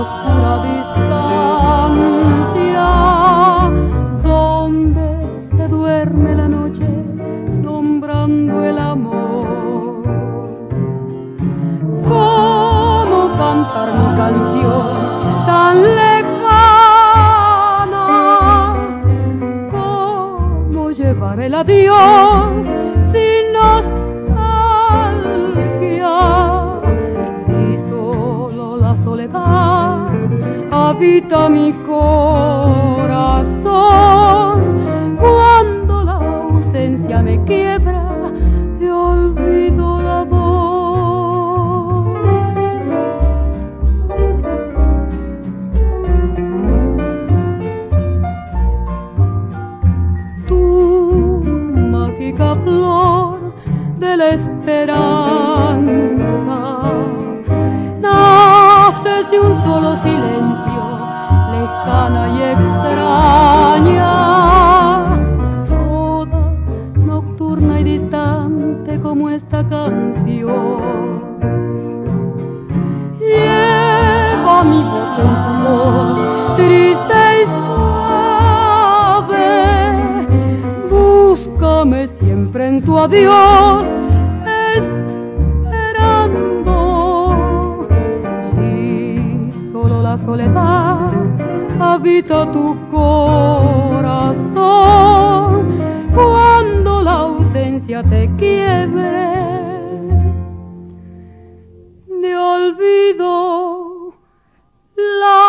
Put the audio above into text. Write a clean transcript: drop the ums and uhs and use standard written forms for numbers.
oscura distancia, donde se duerme la noche nombrando el amor. ¿Cómo cantar mi canción tan lejana? ¿Cómo llevar el adiós sin nostalgia? Si solo la soledad habita mi corazón, cuando la ausencia me quiebra, te olvido la voz. Tu mágica flor de la esperanza, naces de un solo silencio, lejana y extraña, toda nocturna y distante como esta canción. Lleva mi voz en tu voz, triste y suave, búscame siempre en tu adiós, esperando. Si solo la soledad habita tu corazón, cuando la ausencia te quiebre, te olvido la